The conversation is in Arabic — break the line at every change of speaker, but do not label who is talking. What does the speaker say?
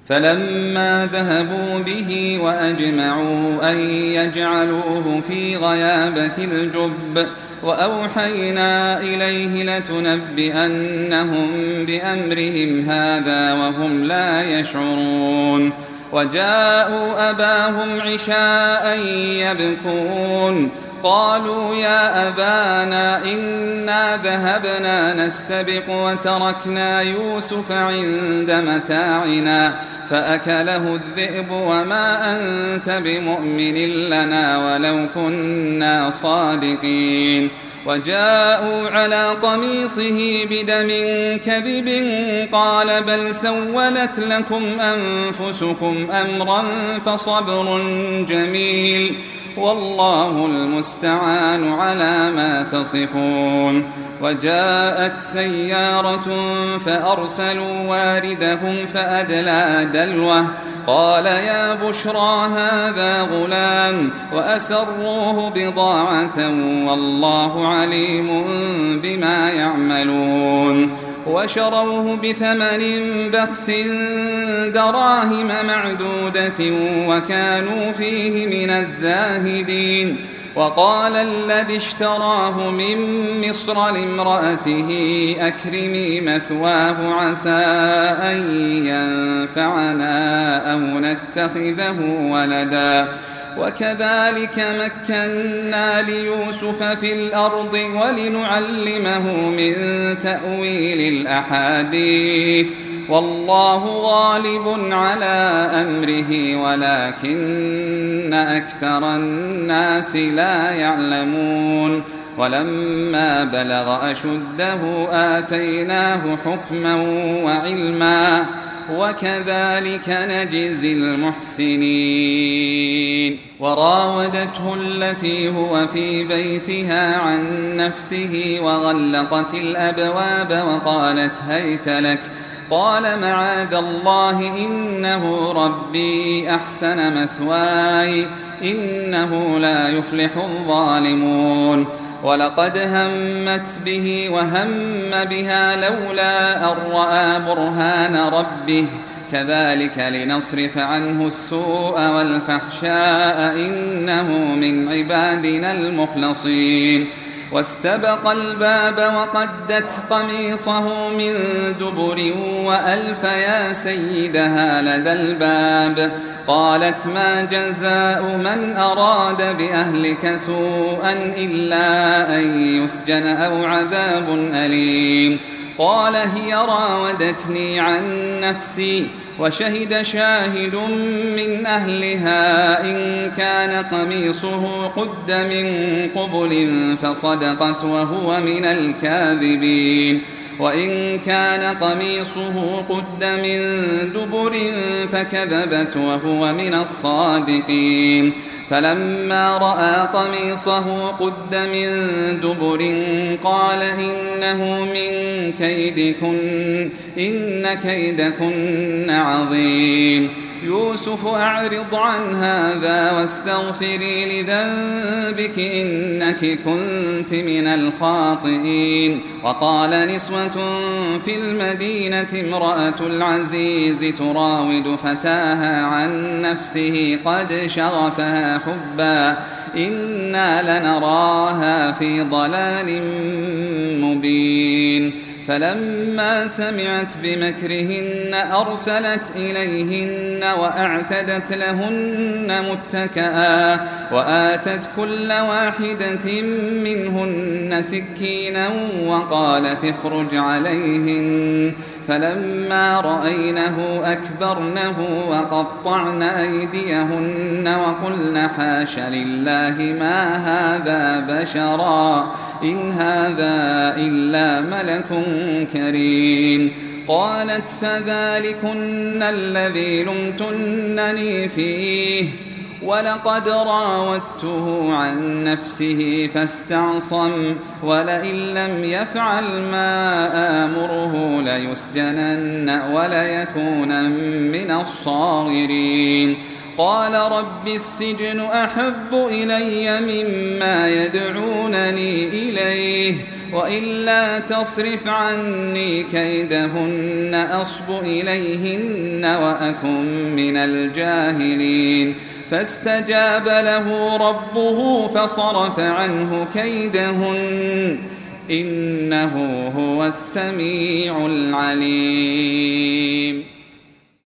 فلما ذهبوا به وأجمعوا أن يجعلوه في غيابة الجب وأوحينا إليه لتنبئنهم بأمرهم هذا وهم لا يشعرون. وجاءوا أباهم عشاء يبكون قالوا يا أبانا إنا ذهبنا نستبق وتركنا يوسف عند متاعنا فأكله الذئب وما أنت بمؤمن لنا ولو كنا صادقين. وجاءوا على قميصه بدم كذب قال بل سولت لكم أنفسكم أمرا فصبر جميل والله المستعان على ما تصفون. وجاءت سيارة فأرسلوا واردهم فأدلى دلوه قال يا بشرى هذا غلام وأسروه بضاعة والله عليم بما يعملون. وشروه بثمن بخس دراهم معدودة وكانوا فيه من الزاهدين. وقال الذي اشتراه من مصر لامرأته أكرمي مثواه عسى أن ينفعنا أو نتخذه ولدا. وكذلك مكنا ليوسف في الأرض ولنعلمه من تأويل الأحاديث والله غالب على أمره ولكن أكثر الناس لا يعلمون. ولما بلغ أشده آتيناه حكما وعلما وكذلك نجزي المحسنين. وراودته التي هو في بيتها عن نفسه وغلقت الأبواب وقالت هيت لك قال معاذ الله إنه ربي أحسن مثواي إنه لا يفلح الظالمون. ولقد همت به وهم بها لولا أن رأى برهان ربه كذلك لنصرف عنه السوء والفحشاء إنه من عبادنا المخلصين. واستبق الباب وقدت قميصه من دبر وألف يا سيدها لدى الباب قالت ما جزاء من أراد بأهلك سوءا إلا أن يسجن أو عذاب أليم. قال هي راودتني عن نفسي وشهد شاهد من أهلها إن كان قميصه قد من قبل فصدقت وهو من الكاذبين وإن كان قميصه قد من دبر فكذبت وهو من الصادقين. فلما رأى قميصه قد من دبر قال إنه من كيدكن إن كيدكن عظيم. يوسف أعرض عن هذا واستغفري لذنبك إنك كنت من الخاطئين. وقال نسوة في المدينة امرأة العزيز تراود فتاها عن نفسه قد شغفها حبا إنا لنراها في ضلال مبين. فلما سمعت بمكرهن أرسلت إليهن وأعتدت لهن متكئا وآتت كل واحدة منهن سكينا وقالت اخرج عليهن. فلما رأينه أكبرنه وقطعن أيديهن وقلن حاش لله ما هذا بشرا إن هذا إلا ملك كريم. قالت فذلكن الذي لمتنني فيه ولقد راودته عن نفسه فاستعصم ولئن لم يفعل ما آمره ليسجنن وليكون من الصاغرين. قال رب السجن أحب إلي مما يدعونني إليه وإلا تصرف عني كيدهن أصب إليهن وأكن من الجاهلين فاستجاب له ربه فصرف عنه كيدهن إنه هو السميع العليم.